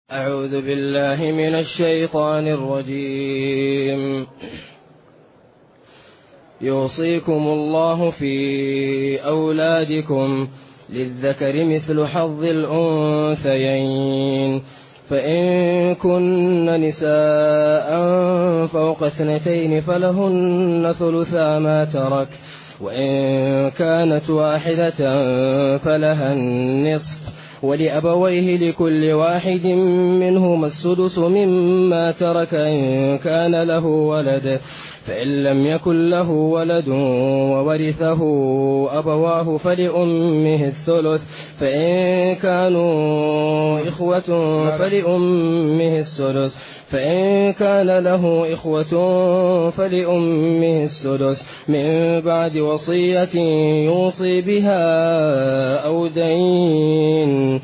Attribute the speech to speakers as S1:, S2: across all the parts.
S1: أعوذ بالله من الشيطان الرجيم. يوصيكم الله في أولادكم للذكر مثل حظ الأنثيين، فإن كن نساء فوق 2 فلهن ثلثا ما ترك، وإن كانت واحدة فلها النصف، ولأبويه لكل واحد منهما السدس مما ترك إن كان له ولد، فإن لم يكن له ولد وورثه أبواه فلأمه الثلث، فإن كانوا إخوة فلأمه السدس، فإن كان له إخوة فلأمه السدس من بعد وصية يوصي بها أو دين.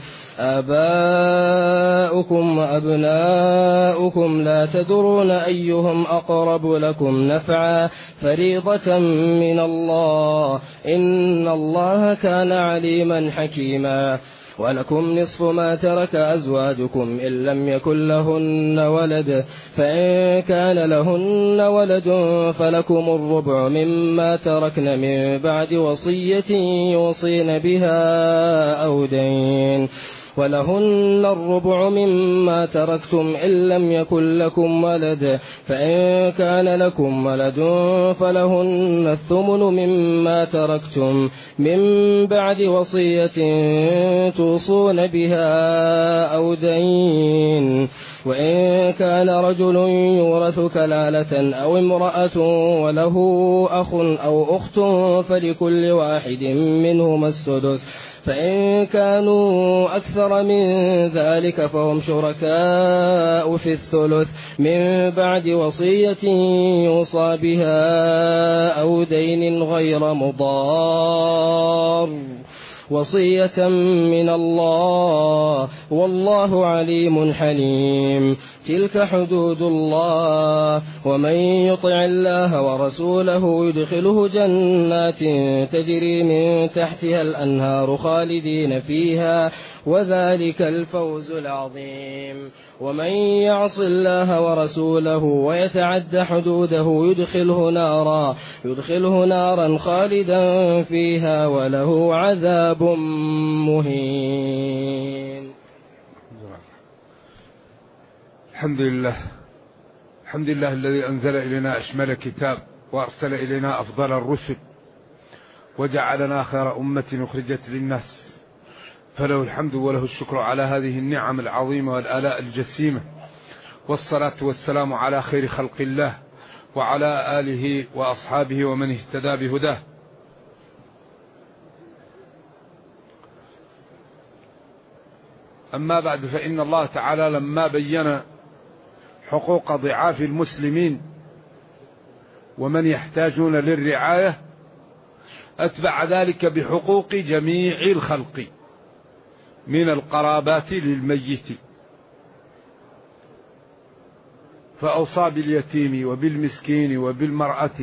S1: آباؤكم وأبناؤكم لا تدرون أيهم أقرب لكم نفعا، فريضة من الله، إن الله كان عليما حكيما. ولكم نصف ما ترك أزواجكم إن لم يكن لهن ولد، فإن كان لهن ولد فلكم الربع مما تركن من بعد وصية يوصين بها أو دين، ولهن الربع مما تركتم إن لم يكن لكم ولد، فإن كان لكم ولد فلهن الثمن مما تركتم من بعد وصية توصون بها أو دين. وإن كان رجل يورث كلالة أو امرأة وله أخ أو أخت فلكل واحد منهما السدس، فإن كانوا أكثر من ذلك فهم شركاء في الثلث من بعد وصية يوصى بها أو دين غير مضار، وصية من الله، والله عليم حليم. تلك حدود الله، ومن يطع الله ورسوله يدخله جنات تجري من تحتها الأنهار خالدين فيها، وذلك الفوز العظيم. ومن يعص الله ورسوله ويتعد حدوده يدخله نارا خالدا فيها وله عذاب مهين.
S2: الحمد لله الذي أنزل إلينا أشمل كتاب، وأرسل إلينا أفضل الرسل، وجعلنا خير أمة أخرجت للناس، فله الحمد وله الشكر على هذه النعم العظيمة والآلاء الجسيمة، والصلاة والسلام على خير خلق الله وعلى آله وأصحابه ومن اهتدى بهداه. أما بعد، فإن الله تعالى لما بين حقوق ضعاف المسلمين ومن يحتاجون للرعاية أتبع ذلك بحقوق جميع الخلق من القرابات للميت، فأوصى باليتيم وبالمسكين وبالمرأة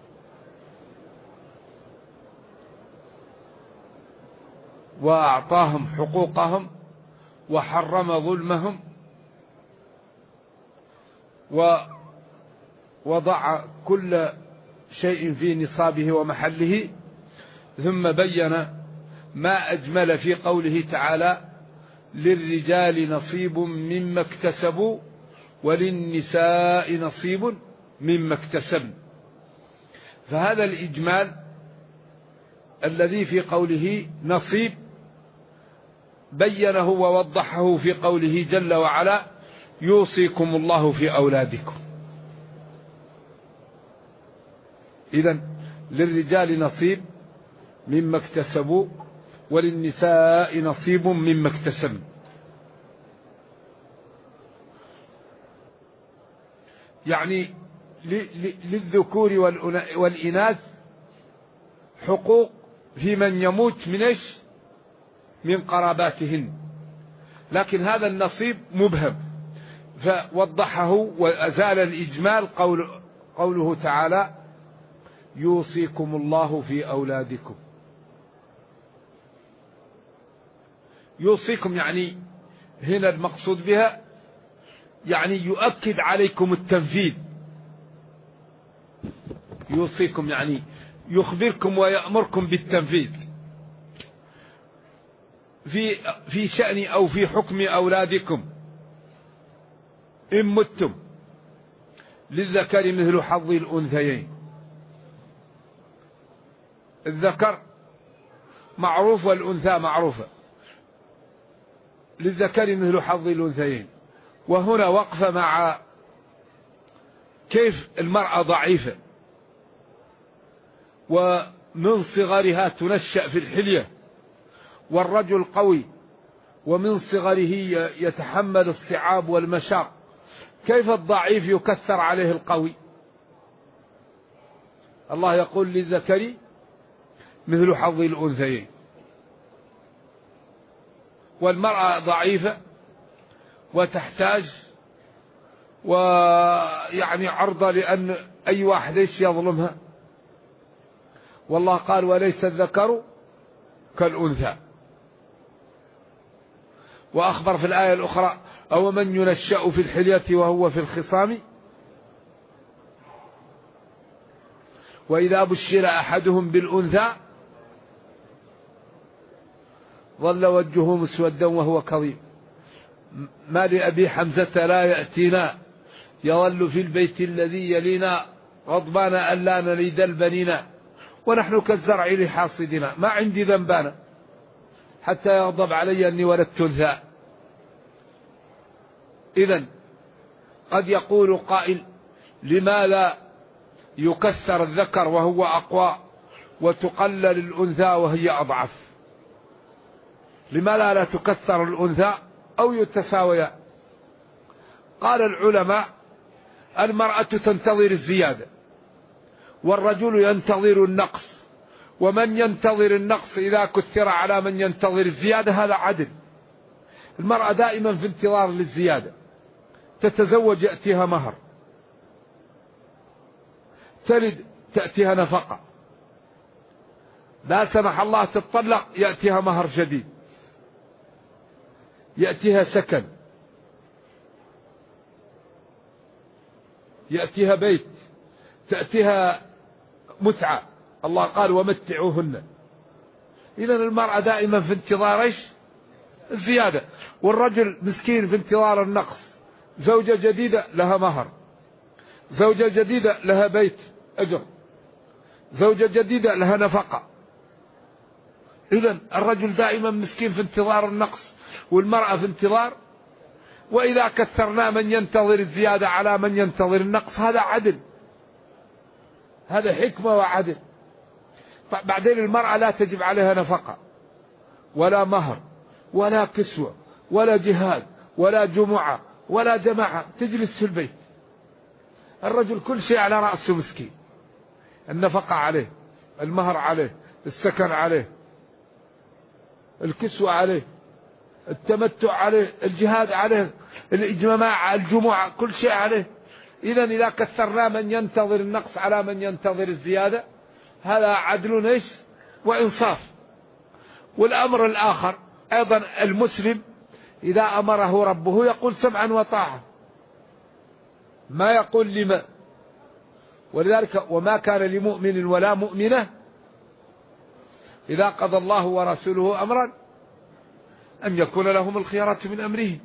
S2: وأعطاهم حقوقهم وحرم ظلمهم، ووضع كل شيء في نصابه ومحله، ثم بين ما أجمل في قوله تعالى: للرجال نصيب مما اكتسبوا وللنساء نصيب مما اكتسبن. فهذا الإجمال الذي في قوله نصيب بينه ووضحه في قوله جل وعلا: يوصيكم الله في أولادكم. إذن للرجال نصيب مما اكتسبوا وللنساء نصيب مما اكتسبن. يعني للذكور والإناث حقوق في من يموت من إيش؟ من قراباتهن، لكن هذا النصيب مبهم، فوضحه وأزال الإجمال قوله تعالى: يوصيكم الله في أولادكم. يوصيكم يعني هنا المقصود بها يعني يؤكد عليكم التنفيذ، يوصيكم يعني يخبركم ويأمركم بالتنفيذ في شأن أو في حكم أولادكم. إن متم للذكر مثل حظ الأنثيين. الذكر معروف والأنثى معروفة، للذكر مثل حظ الأنثيين. وهنا وقفة مع كيف المرأة ضعيفة ومن صغرها تنشأ في الحلية، والرجل قوي ومن صغره يتحمل الصعاب والمشاق. كيف الضعيف يكثر عليه القوي؟ الله يقول للذكر مثل حظ الأنثيين. والمرأة ضعيفة وتحتاج ويعني عرضة لأن أي واحد يظلمها. والله قال وليس الذكر كالأنثى. وأخبر في الآية الأخرى أو من ينشأ في الحلية وهو في الخصام وإذا بشر أحدهم بالأنثى ظل وجهه مسودا وهو كظيم. ما لأبي حمزة لا يأتينا يظل في البيت الذي يلينا غضبان أن لا نلد البنينا ونحن كالزرع لحاصدنا ما عندي ذنبانا حتى يغضب علي أني ولدت أنثى. إذن قد يقول قائل لما لا يكثر الذكر وهو أقوى وتقلل الأنثى وهي أضعف؟ لما لا تكثر الأنثى أو يتساويا؟ قال العلماء المرأة تنتظر الزيادة والرجل ينتظر النقص، ومن ينتظر النقص إذا كثر على من ينتظر الزيادة هذا عدل. المرأة دائما في انتظار للزيادة، تتزوج يأتيها مهر، تلد تأتيها نفقة، لا سمح الله تطلق يأتيها مهر جديد، يأتيها سكن، يأتيها بيت، تأتيها متعة. الله قال ومتعوهن. إذن المرأة دائما في انتظار ايش؟ الزيادة. والرجل مسكين في انتظار النقص. زوجة جديدة لها مهر، زوجة جديدة لها بيت أجر، زوجة جديدة لها نفقة. إذن الرجل دائما مسكين في انتظار النقص والمرأة في انتظار. وإذا كثرنا من ينتظر الزيادة على من ينتظر النقص هذا عدل، هذا حكمة وعدل. بعدين المرأة لا تجب عليها نفقة ولا مهر ولا كسوة ولا جهاد ولا جمعة ولا جماعة، تجلس في البيت. الرجل كل شيء على رأسه مسكين، النفقة عليه، المهر عليه، السكن عليه، الكسوة عليه، التمتع عليه، الجهاد عليه، الإجماع، الجمعة، كل شيء عليه. إذن إذا كثرنا من ينتظر النقص على من ينتظر الزيادة هذا عدل ايش؟ وإنصاف. والأمر الآخر أيضا المسلم إذا أمره ربه يقول سمعا وطاعة، ما يقول لما. ولذلك وما كان لمؤمن ولا مؤمنة إذا قضى الله ورسوله أمرا أن يكون لهم الخيرة من أمرهم.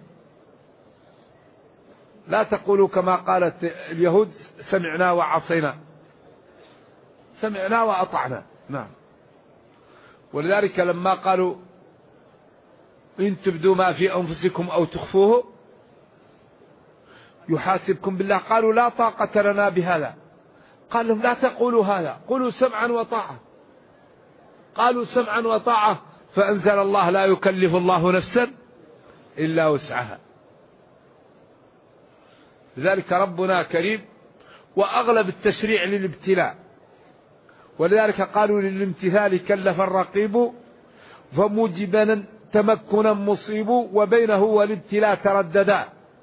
S2: لا تقولوا كما قالت اليهود سمعنا وعصينا، سمعنا وأطعنا. نعم. ولذلك لما قالوا إن تبدوا ما في أنفسكم أو تخفوه يحاسبكم بالله، قالوا لا طاقة لنا بهذا. قال لهم لا تقولوا هذا، قولوا سمعا وطاعة. قالوا سمعا وطاعة فأنزل الله لا يكلف الله نفسا إلا وسعها. لذلك ربنا كريم وأغلب التشريع للابتلاء. ولذلك قالوا للامتثال كلف الرقيب فموجبا تمكنا مصيب وبينه والابتلاء ترددا.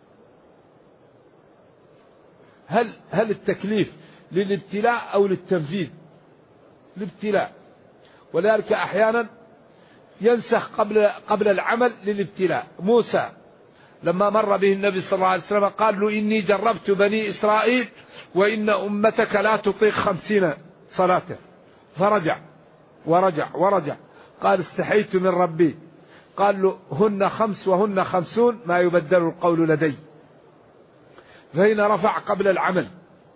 S2: هل التكليف للابتلاء أو للتنفيذ؟ الابتلاء. ولذلك أحيانا ينسخ قبل العمل للابتلاء. موسى لما مر به النبي صلى الله عليه وسلم قال له إني جربت بني إسرائيل وإن أمتك لا تطيق 50 صلاة. فرجع ورجع قال استحيت من ربي. قال له هن 5 وهن 50 ما يبدل القول لدي. فهنا رفع قبل العمل،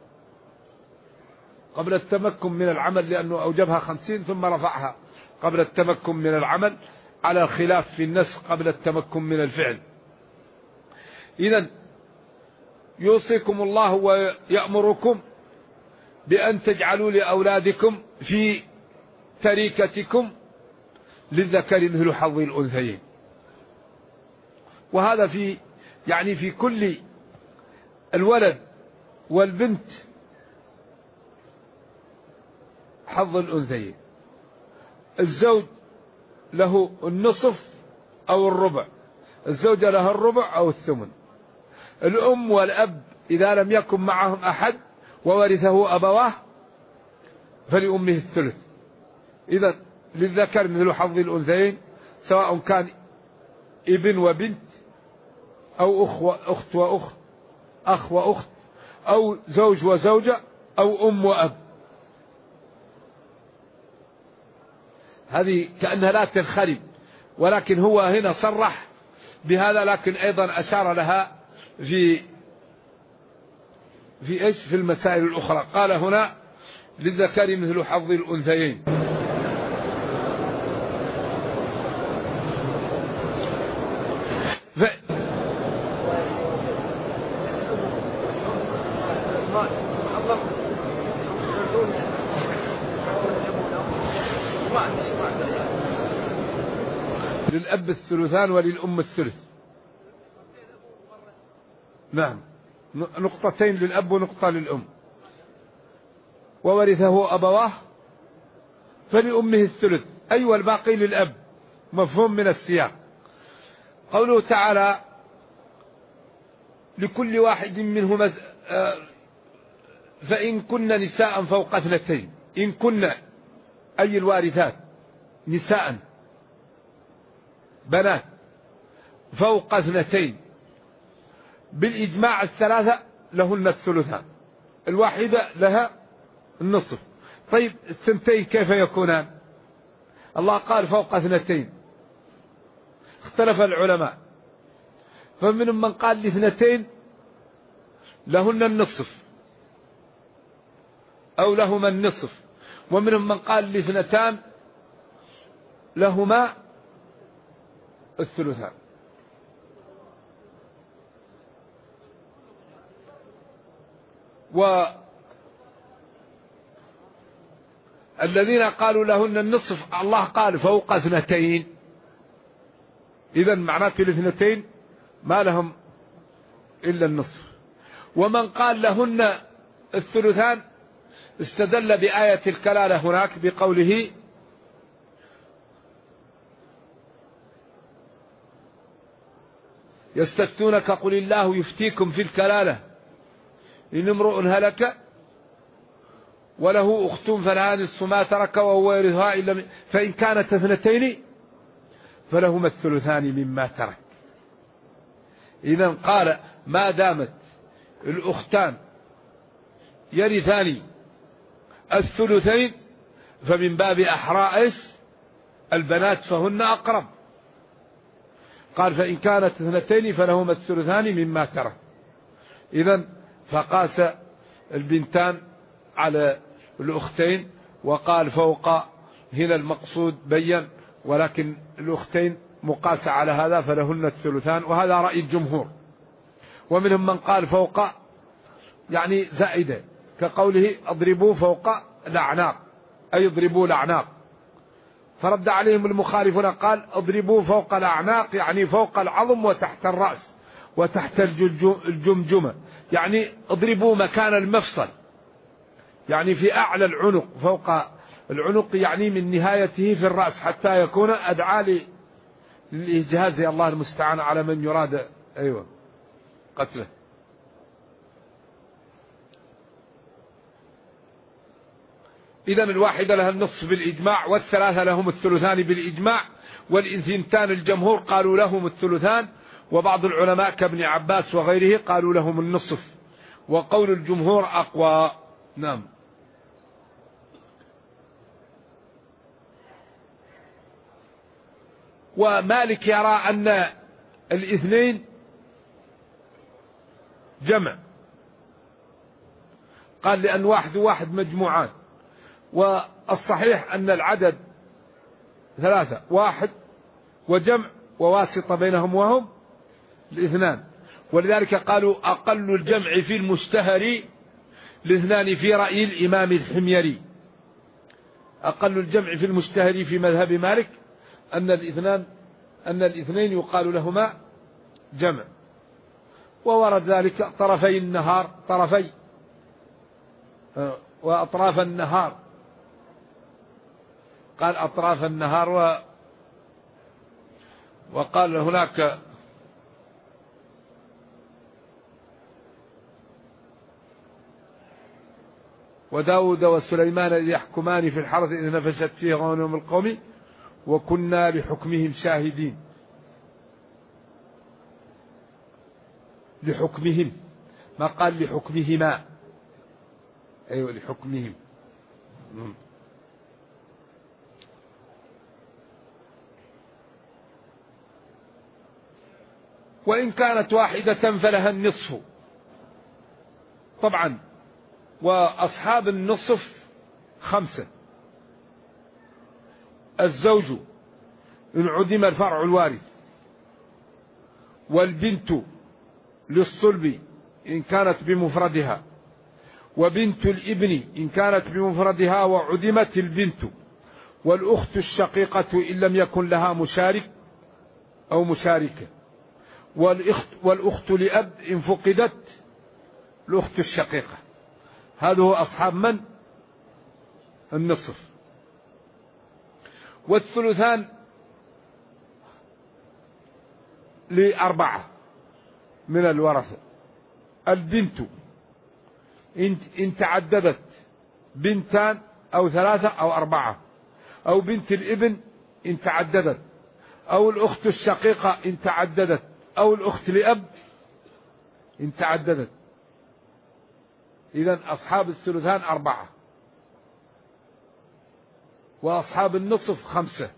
S2: قبل التمكن من العمل، لأنه أوجبها 50 ثم رفعها قبل التمكن من العمل، على خلاف في النسخ قبل التمكن من الفعل. إذن يوصيكم الله ويأمركم بأن تجعلوا لأولادكم في تركتكم للذكر مثل حظ الأنثيين. وهذا في كل الولد والبنت حظ الأنثيين. الزوج له النصف أو الربع، الزوجة لها الربع أو الثمن. الأم والأب إذا لم يكن معهم أحد وورثه أبواه فلأمه الثلث. إذا للذكر مثل حظ الأنثيين، سواء كان ابن وبنت أو أخت وأخت، أخ وأخت، أو زوج وزوجة، أو أم وأب. هذه كأنها لا تنخرب، ولكن هو هنا صرح بهذا، لكن أيضا أشار لها في المسائل الأخرى. قال هنا للذكر مثل حظ الأنثيين. للأب الثلثان وللأم الثلث. نعم، نقطتين للأب ونقطة للأم. وورثه أبواه فلأمه الثلث، أي والباقي للأب، مفهوم من السياق. قوله تعالى لكل واحد منهما فإن كن نساء فوق 2، إن كن أي الوارثات نساء بنات فوق 2 بالإجماع، الثلاثة لهن الثلثان، الواحدة لها النصف. طيب الثنتين كيف يكونان؟ الله قال فوق 2، اختلف العلماء، فمنهم من قال ل2 لهن النصف أو لهما النصف، ومنهم من قال ل2 لهما الثلثان. والذين قالوا لهن النصف الله قال فوق 2، إذن معناته ل2 ما لهم إلا النصف. ومن قال لهن الثلثان استدل بآية الكلالة هناك بقوله يستفتونك قل الله يفتيكم في الكلالة إن امرؤ هلك وله أخت فلها نصف ما ترك وهو يرثها فإن كانت 2 فلهما الثلثان مما ترك. إذن قال ما دامت الأختان يرثان الثلثين فمن باب أحراء البنات فهن أقرب. قال فإن كانت 2 فلهما الثلثان مما ترك. إذن فقاس البنتان على الأختين، وقال فوق هنا المقصود بين، ولكن الأختين مقاسة على هذا فلهن الثلثان، وهذا رأي الجمهور. ومنهم من قال فوق يعني زائدة، كقوله اضربوا فوق الأعناق، أي اضربوا الأعناق. فرد عليهم المخالفون قال اضربوا فوق الأعناق يعني فوق العظم وتحت الرأس وتحت الجمجمة، يعني اضربوا مكان المفصل، يعني في أعلى العنق، فوق العنق يعني من نهايته في الرأس حتى يكون أدعى للإجهاز. الله المستعان على من يراد قتله. إذن الواحدة لها النصف بالإجماع، والثلاثة لهم الثلثان بالإجماع، والإثنتان الجمهور قالوا لهم الثلثان، وبعض العلماء كابن عباس وغيره قالوا لهم النصف، وقول الجمهور أقوى. نعم. ومالك يرى أن الاثنين جمع، قال لأن واحد وواحد مجموعان، والصحيح أن العدد ثلاثة، واحد وجمع وواسطة بينهم وهم الاثنان، ولذلك قالوا أقل الجمع في المشتهر الاثنان في رأي الإمام الحميري. أقل الجمع في المشتهر في مذهب مالك أن الاثنين يقال لهما جمع. وورد ذلك طرفي النهار، طرفي وأطراف النهار، قال أطراف النهار، وقال هناك وداود وسليمان إذ يحكمان في الحرث إذ نفشت فيه غنم القوم وكنا لحكمهم شاهدين. لحكمهم، ما قال لحكمهما. أيوة لحكمهم. وإن كانت واحدة فلها النصف طبعا. وأصحاب النصف 5: الزوج إن عدم الفرع الوارث، والبنت للصلب إن كانت بمفردها، وبنت الابن إن كانت بمفردها وعدمت البنت، والأخت الشقيقة إن لم يكن لها مشارك أو مشاركة، والأخت لأب إن فقدت الأخت الشقيقة. هذا هو أصحاب من؟ النصف. والثلثان ل4 من الورثة: البنت إن تعددت بنتان أو 3 أو 4، أو بنت الابن إن تعددت، أو الأخت الشقيقة إن تعددت، أو الأخت لأب إن تعددت. إذن أصحاب الثلثان 4، وأصحاب النصف 5.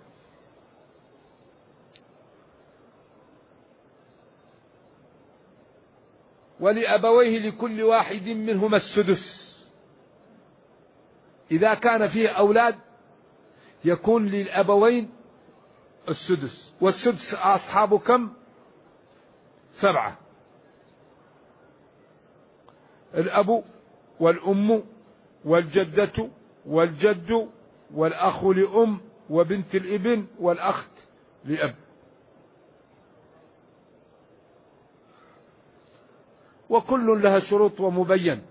S2: ولأبويه لكل واحد منهما السدس. إذا كان فيه أولاد يكون للأبوين السدس. والسدس أصحاب كم؟ 7: الأب والأم والجدة والجد والأخ لأم وبنت الابن والأخت لأب. وكل لها شروط ومبين.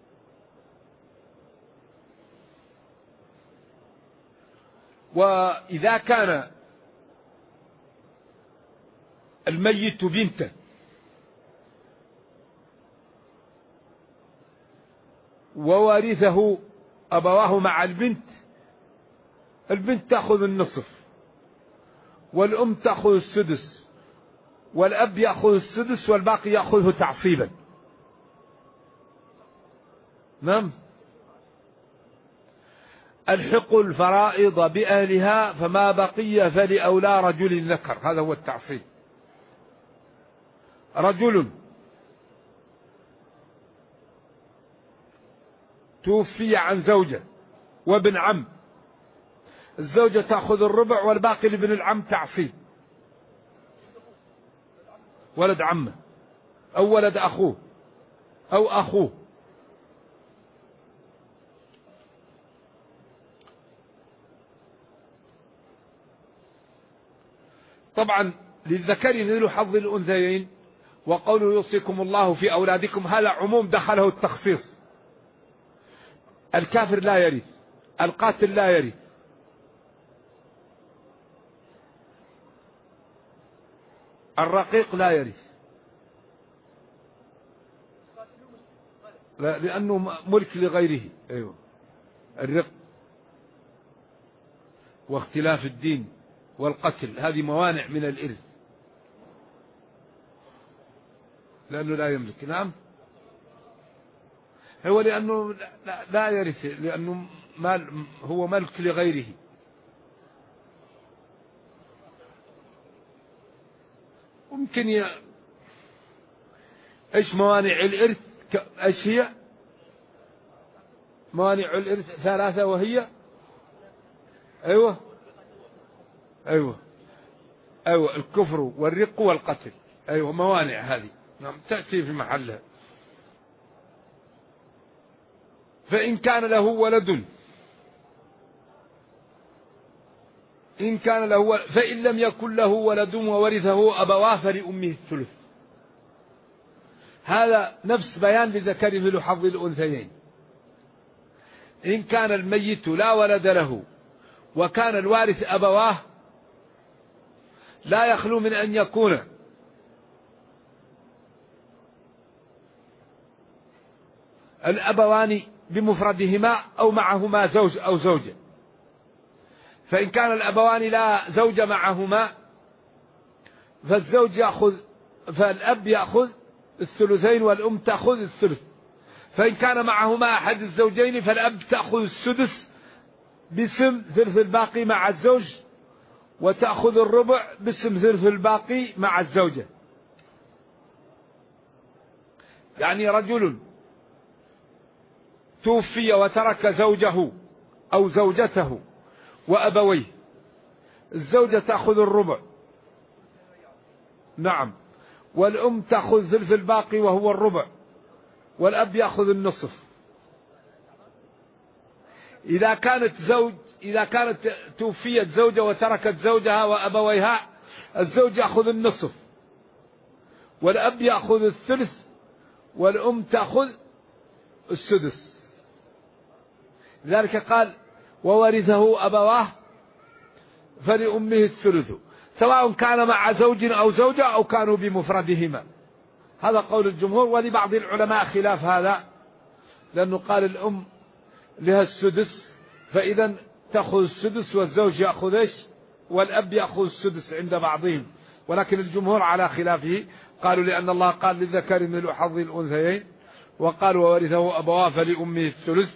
S2: وإذا كان الميت بنتا ووارثه أبواه مع البنت تأخذ النصف، والأم تأخذ السدس، والأب يأخذ السدس، والباقي يأخذه تعصيبا. نعم. الحقوا الفرائض بأهلها فما بقي فلأولى رجل ذكر. هذا هو التعصيب. رجل توفي عن زوجة وابن عم، الزوجة تأخذ الربع والباقي لابن العم تعصيب. ولد عمه أو ولد أخوه أو أخوه. طبعا للذكر مثل حظ الأنثيين. وقوله يوصيكم الله في أولادكم هذا عموم دخله التخصيص. الكافر لا يرث، القاتل لا يرث، الرقيق لا يرث، لأنه ملك لغيره. أيوة. الرق واختلاف الدين والقتل هذه موانع من الإرث. لأنه لا يملك. نعم، هو لأنه لا يرث، لأنه هو ملك لغيره. ممكن ايش موانع الإرث؟ ايش هي موانع الإرث؟ 3، وهي ايوه الكفر والرق والقتل. ايوه موانع هذه، نعم، تأتي في محلها. فإن كان له ولد، فإن لم يكن له ولد وورثه أبواه فلأمه الثلث. هذا نفس بيان لذكر مثل حظ الأنثيين. إن كان الميت لا ولد له وكان الوارث أبواه، لا يخلو من أن يكون الأبوان بمفردهما أو معهما زوج أو زوجة. فإن كان الأبوان لا زوج معهما فالأب يأخذ الثلثين والأم تأخذ الثلث. فإن كان معهما أحد الزوجين فالأب تأخذ السدس باسم ثلث الباقي مع الزوج، وتأخذ الربع باسم ثلث الباقي مع الزوجة. يعني رجل توفي وترك زوجه أو زوجته وأبويه، الزوجة تأخذ الربع، نعم، والأم تأخذ ثلث الباقي وهو الربع، والأب يأخذ النصف. إذا كانت توفيت زوجة وتركت زوجها وأبويها، الزوج يأخذ النصف والأب يأخذ الثلث والأم تأخذ السدس. لذلك قال وورثه أبواه فلأمه الثلث، سواء كان مع زوج أو زوجة أو كانوا بمفردهما. هذا قول الجمهور، ولبعض العلماء خلاف هذا، لأنه قال الأم لها السدس، فإذا تأخذ السدس والزوج يأخذ ايش؟ والأب يأخذ السدس عند بعضهم. ولكن الجمهور على خلافه، قالوا لأن الله قال للذكر مثل حظ الأنثيين، وقال وورثه أبواه فلأمه الثلث.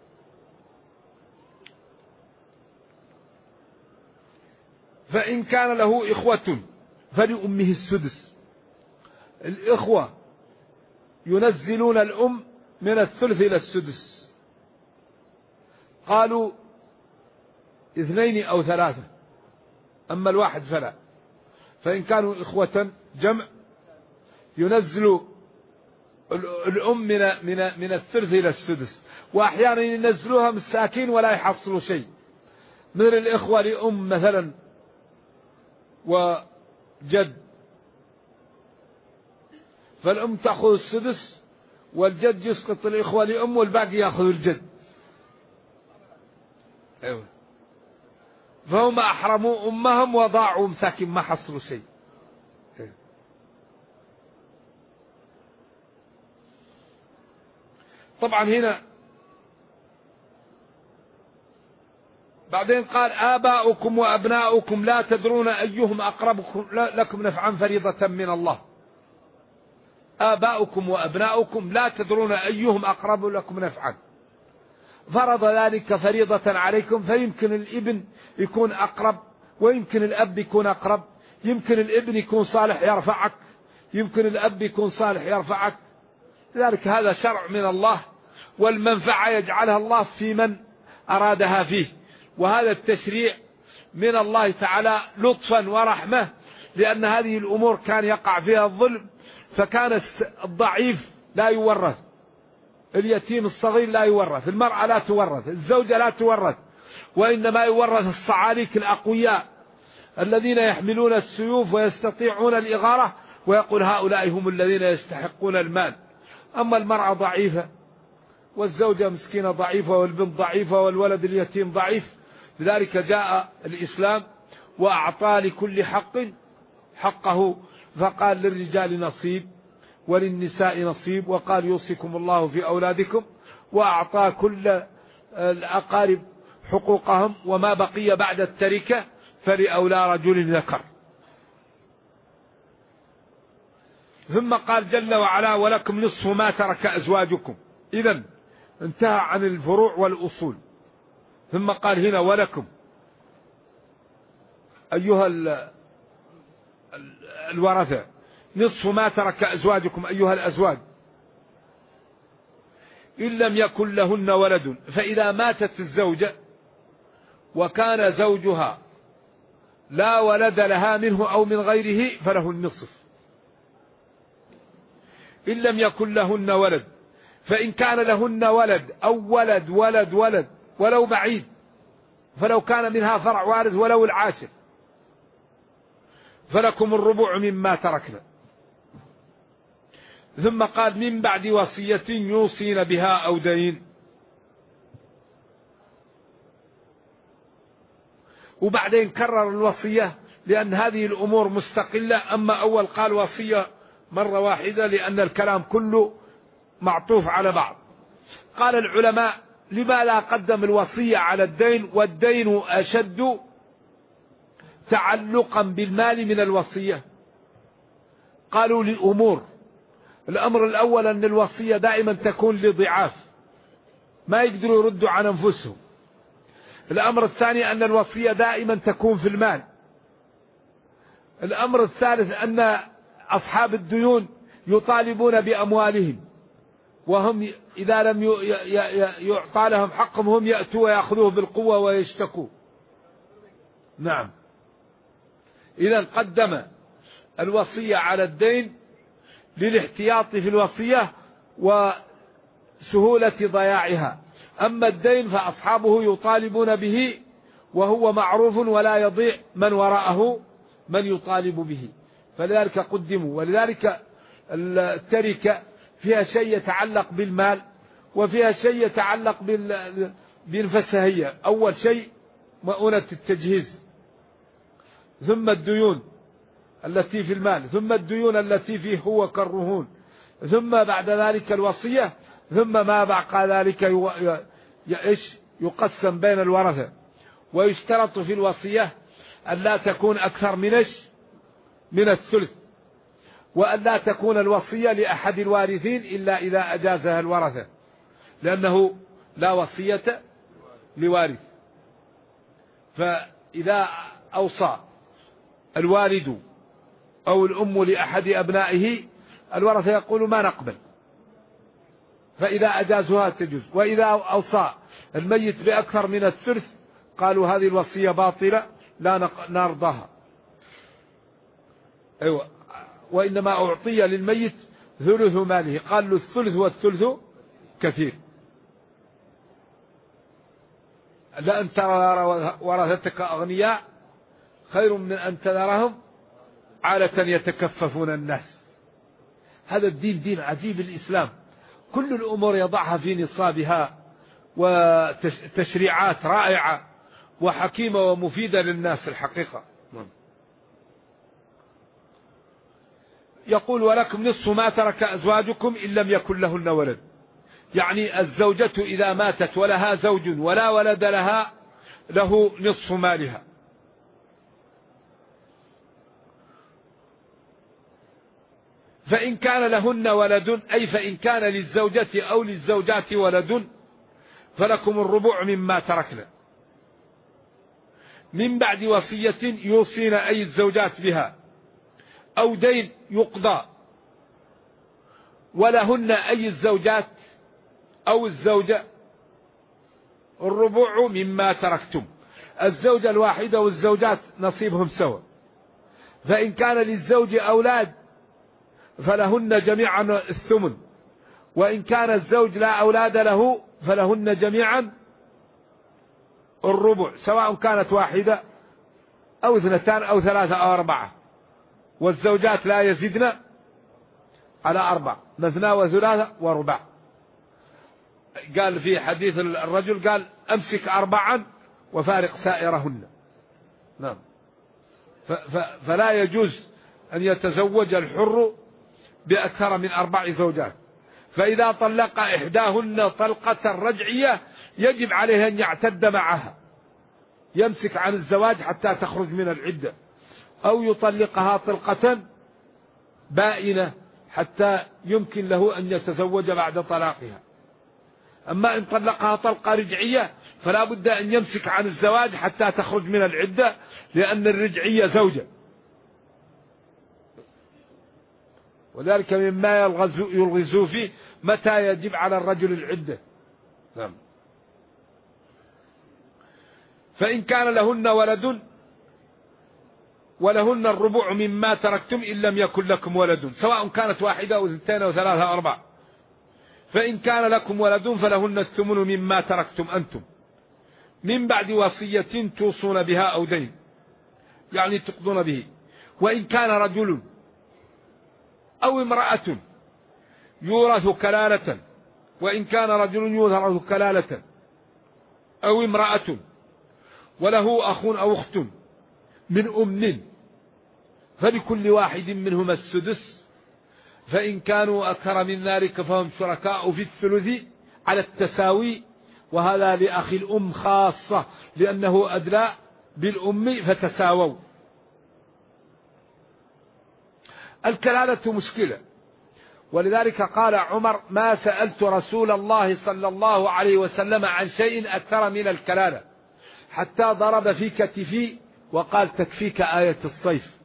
S2: فإن كان له إخوة فلأمه السدس. الإخوة ينزلون الأم من الثلث إلى السدس، قالوا 2 أو 3، أما الواحد فلا. فإن كانوا إخوة جمع ينزل الأم من الثلث إلى السدس، وأحيانا ينزلوها مساكين ولا يحصلوا شيء، مثل الإخوة لأم مثلا وجد، فالأم تأخذ السدس والجد يسقط الإخوة لأم والباقي يأخذ الجد. أيوة. فهم أحرموا أمهم وضاعوا مساكين ما حصلوا شيء. أيوة. طبعا هنا بعدين قال آباؤكم وأبناؤكم لا تدرون أيهم أقرب لكم نفعا فريضة من الله. آباؤكم وأبناؤكم لا تدرون أيهم أقرب لكم نفعا، فرض ذلك فريضة عليكم. فيمكن الابن يكون أقرب، ويمكن الأب يكون أقرب، يمكن الابن يكون صالح يرفعك، يمكن الأب يكون صالح يرفعك. لذلك هذا شرع من الله، والمنفعة يجعلها الله في من أرادها فيه. وهذا التشريع من الله تعالى لطفا ورحمة، لأن هذه الأمور كان يقع فيها الظلم، فكان الضعيف لا يورث، اليتيم الصغير لا يورث، المرأة لا تورث، الزوجة لا تورث، وإنما يورث الصعاليك الأقوياء الذين يحملون السيوف ويستطيعون الإغارة، ويقول هؤلاء هم الذين يستحقون المال. أما المرأة ضعيفة والزوجة مسكينة ضعيفة والبنت ضعيفة والولد اليتيم ضعيف. لذلك جاء الإسلام وأعطى لكل حق حقه، فقال للرجال نصيب وللنساء نصيب، وقال يوصيكم الله في أولادكم، وأعطى كل الأقارب حقوقهم، وما بقي بعد التركة فلأولى رجل ذكر. ثم قال جل وعلا ولكم نصف ما ترك أزواجكم. إذن انتهى عن الفروع والأصول. ثم قال هنا ولكم أيها الورثة نصف ما ترك أزواجكم أيها الأزواج إن لم يكن لهن ولد. فإذا ماتت الزوجة وكان زوجها لا ولد لها منه أو من غيره فله النصف إن لم يكن لهن ولد. فإن كان لهن ولد أو ولد ولد ولد ولو بعيد، فلو كان منها فرع وارث ولو العاشر، فلكم الربع مما تركنا. ثم قال من بعد وصية يوصين بها أو دين. وبعدين كرر الوصية لأن هذه الأمور مستقلة. أما أول قال وصية مرة واحدة لأن الكلام كله معطوف على بعض. قال العلماء لما لا قدم الوصية على الدين والدين أشد تعلقا بالمال من الوصية؟ قالوا لأمور. الأمر الأول أن الوصية دائما تكون لضعاف ما يقدروا يردوا عن أنفسهم. الأمر الثاني أن الوصية دائما تكون في المال. الأمر الثالث أن أصحاب الديون يطالبون بأموالهم، وهم إذا لم يعطى لهم حقهم هم يأتوا ويأخذوه بالقوة ويشتكوا. نعم. إذا قدم الوصية على الدين للاحتياط في الوصية وسهولة ضياعها. أما الدين فأصحابه يطالبون به وهو معروف ولا يضيع من وراءه من يطالب به، فلذلك قدموا. ولذلك التركة فيها شيء يتعلق بالمال وفيها شيء يتعلق بالفسهية. أول شيء مؤونة التجهيز، ثم الديون التي في المال، ثم الديون التي فيه هو كالرهون، ثم بعد ذلك الوصية، ثم ما بعد ذلك يقسم بين الورثة. ويشترط في الوصية أن لا تكون أكثر من الثلث، وأن لا تكون الوصية لأحد الوارثين إلا إذا أجازها الورثة، لأنه لا وصية لوارث. فإذا أوصى الوالد أو الأم لأحد أبنائه الورثة يقول ما نقبل، فإذا أجازها تجوز. وإذا أوصى الميت بأكثر من الثلث قالوا هذه الوصية باطلة لا نرضاها. أيوة. وإنما أعطي للميت ثلث ماله، قال له الثلث والثلث كثير. لأن ترى ورثتك أغنياء خير من أن تذرهم عالة يتكففون الناس. هذا الدين دين عجيب الإسلام، كل الأمور يضعها في نصابها، وتشريعات رائعة وحكيمة ومفيدة للناس الحقيقة. يقول ولكم نصف ما ترك أزواجكم إن لم يكن لهن ولد، يعني الزوجة إذا ماتت ولها زوج ولا ولد لها له نصف مالها. فإن كان لهن ولد أي فإن كان للزوجة أو للزوجات ولد فلكم الربع مما تركنا من بعد وصية يوصين أي الزوجات بها أو دين يقضى، ولهن أي الزوجات أو الزوجة الربع مما تركتم. الزوجة الواحدة والزوجات نصيبهم سوا. فإن كان للزوج أولاد فلهن جميعا الثمن، وإن كان الزوج لا أولاد له فلهن جميعا الربع، سواء كانت واحدة أو اثنتان أو ثلاثة أو أربعة. والزوجات لا يزدن على 4، مثنى وثلاثة ورباع. قال في حديث الرجل قال أمسك 4 وفارق سائرهن. نعم. فلا يجوز أن يتزوج الحر بأكثر من 4 زوجات. فإذا طلق إحداهن طلقة رجعية يجب عليه أن يعتد معها، يمسك عن الزواج حتى تخرج من العدة، أو يطلقها طلقة بائنة حتى يمكن له أن يتزوج بعد طلاقها. أما إن طلقها طلقة رجعية فلا بد أن يمسك عن الزواج حتى تخرج من العدة، لأن الرجعية زوجة. وذلك مما يلغز فيه متى يجب على الرجل العدة. نعم. فإن كان لهن ولد ولهن الربع مما تركتم إن لم يكن لكم ولد، سواء كانت واحدة أو اثنتين أو ثلاثة أو أربعة. فإن كان لكم ولد فلهن الثمن مما تركتم أنتم من بعد وصية توصون بها أو دين، يعني تقضون به. وإن كان رجل أو امرأة يورث كلالة، وإن كان رجل يورث كلالة أو امرأة وله أخ أو أخت من أم فلكل واحد منهما السدس، فإن كانوا أكثر من ذلك فهم شركاء في الثلث على التساوي. وهذا لأخي الأم خاصة لأنه أدلى بالأم فتساووا. الكلالة مشكلة، ولذلك قال عمر: ما سألت رسول الله صلى الله عليه وسلم عن شيء أكثر من الكلالة، حتى ضرب في كتفي وقال: تكفيك آية الصيف.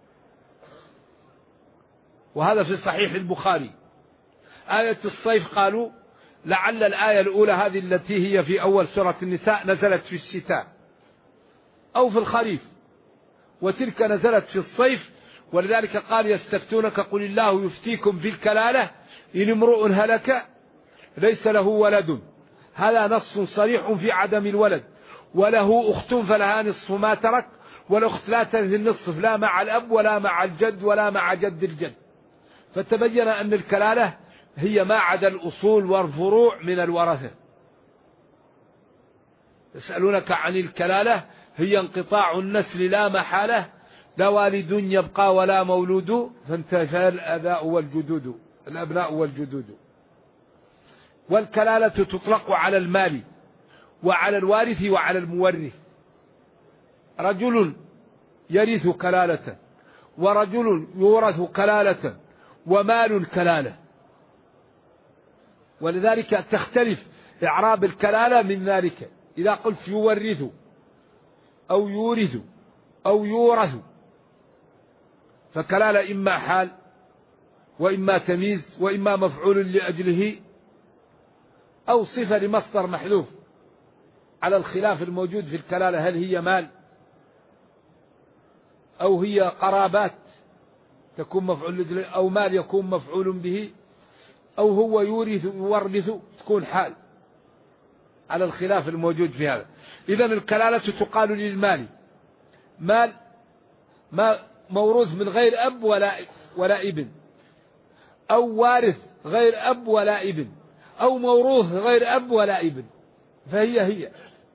S2: وهذا في صحيح البخاري. آية الصيف قالوا لعل الآية الأولى هذه التي هي في أول سورة النساء نزلت في الشتاء أو في الخريف، وتلك نزلت في الصيف. ولذلك قال: يستفتونك قل الله يفتيكم في الكلالة إن امرؤ هلك ليس له ولد. هذا نص صريح في عدم الولد. وله أخت فلها نصف ما ترك، والأخت لا تنزل النصف لا مع الأب ولا مع الجد ولا مع جد الجد. فتبين أن الكلالة هي ما عدا الأصول والفروع من الورثة. يسألونك عن الكلالة، هي انقطاع النسل لا محالة، لا والد يبقى ولا مولود، فانتفى الأبناء والجدود. والكلالة تطلق على المال وعلى الوارث وعلى المورث. رجل يرث كلالة، ورجل يورث كلالة، ومال كلالة. ولذلك تختلف إعراب الكلالة من ذلك. إذا قلت يورث أو يورث أو يورث، فكلالة إما حال وإما تمييز وإما مفعول لأجله أو صفة لمصدر محذوف، على الخلاف الموجود في الكلالة، هل هي مال أو هي قرابات تكون مفعول لأجله، أو مال يكون مفعول به، أو هو يورث تكون حال، على الخلاف الموجود في هذا. إذن الكلالة تقال للمال، مال ما موروث من غير أب ولا ابن، أو وارث غير أب ولا ابن، أو موروث غير أب ولا ابن، فهي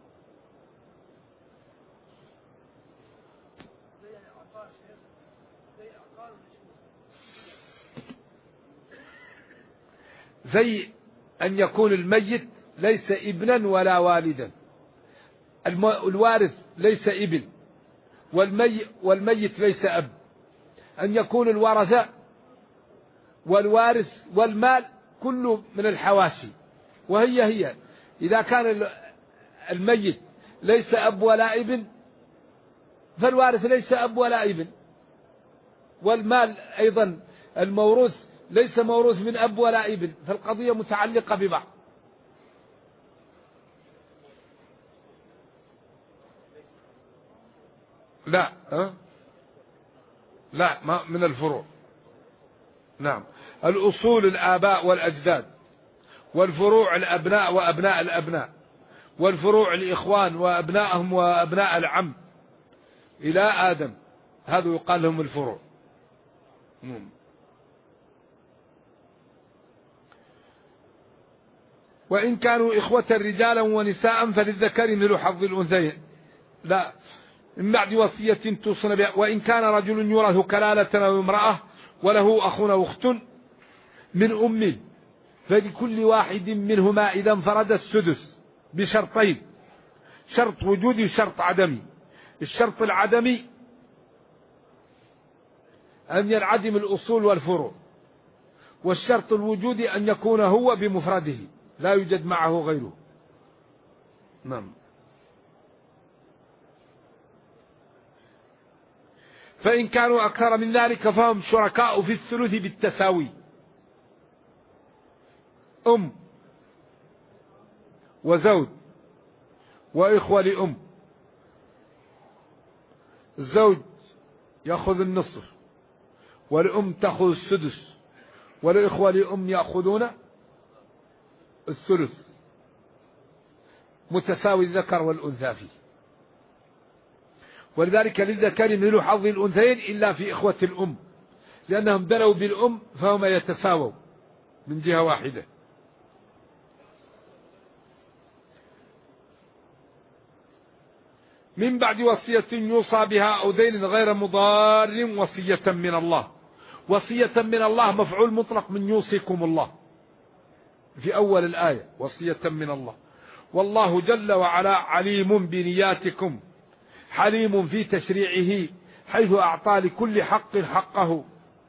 S2: زي أن يكون الميت ليس ابنا ولا والدا، الوارث ليس ابن، والميت ليس أب. أن يكون الورثة والوارث والمال كله من الحواشي، وهي إذا كان الميت ليس أب ولا ابن فالوارث ليس أب ولا ابن، والمال أيضا الموروث ليس موروث من أب ولا ابن، فالقضية متعلقة ببعض. لا ما من الفروع. نعم، الأصول الآباء والأجداد، والفروع الأبناء وأبناء الأبناء، والفروع الإخوان وأبنائهم وأبناء العم إلى آدم، هذا يقال لهم الفروع. وإن كانوا إخوة رجالا ونساء فللذكر مثل حظ الأنثيين، لا، من بعد وصية توصون بها. وإن كان رجل يورث كلالة أو امرأة وله أخ أو أخت من أم فلكل واحد منهما إذا انفرد السدس بشرطين: شرط وجودي وشرط عدمي. الشرط العدمي أن ينعدم الأصول والفروع، والشرط الوجودي أن يكون هو بمفرده لا يوجد معه غيره. نعم. فإن كانوا أكثر من ذلك فهم شركاء في الثلث بالتساوي، أم وزوج وإخوة لأم. الزوج يأخذ النصف والأم تأخذ السدس والإخوة لأم يأخذون الثلث، متساوي الذكر والأنثى فيه. ولذلك للذكر مثل حظ الأنثيين إلا في إخوة الأم، لأنهم بنوا بالأم فهم يتساووا من جهة واحدة. من بعد وصية يوصى بها أو دين غير مضار وصية من الله. وصية من الله مفعول مطلق من يوصيكم الله في أول الآية، وصية من الله. والله جل وعلا عليم بنياتكم حليم في تشريعه، حيث أعطى لكل حق حقه.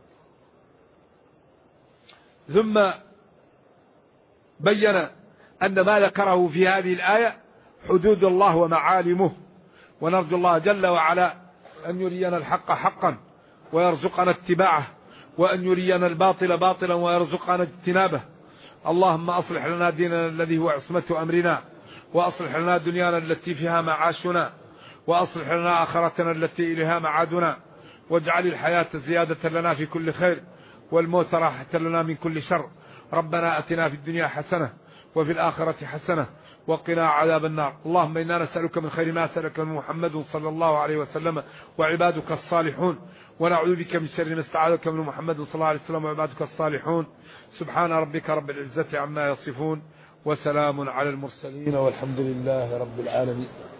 S2: ثم بين أن ما ذكره في هذه الآية حدود الله ومعالمه، ونرجو الله جل وعلا أن يرينا الحق حقا ويرزقنا اتباعه، وأن يرينا الباطل باطلا ويرزقنا اجتنابه. اللهم أصلح لنا ديننا الذي هو عصمة أمرنا، وأصلح لنا دنيانا التي فيها معاشنا، وأصلح لنا آخرتنا التي إليها معادنا، واجعل الحياة زيادة لنا في كل خير والموت راحة لنا من كل شر. ربنا أتنا في الدنيا حسنة وفي الآخرة حسنة وقنا عذاب النار. اللهم إنا نسألك من خير ما سألك من محمد صلى الله عليه وسلم وعبادك الصالحون، ونعوذ بك من شر ما استعاذك من محمد صلى الله عليه وسلم وعبادك الصالحون. سبحان ربك رب العزة عما يصفون، وسلام على المرسلين، والحمد لله رب العالمين.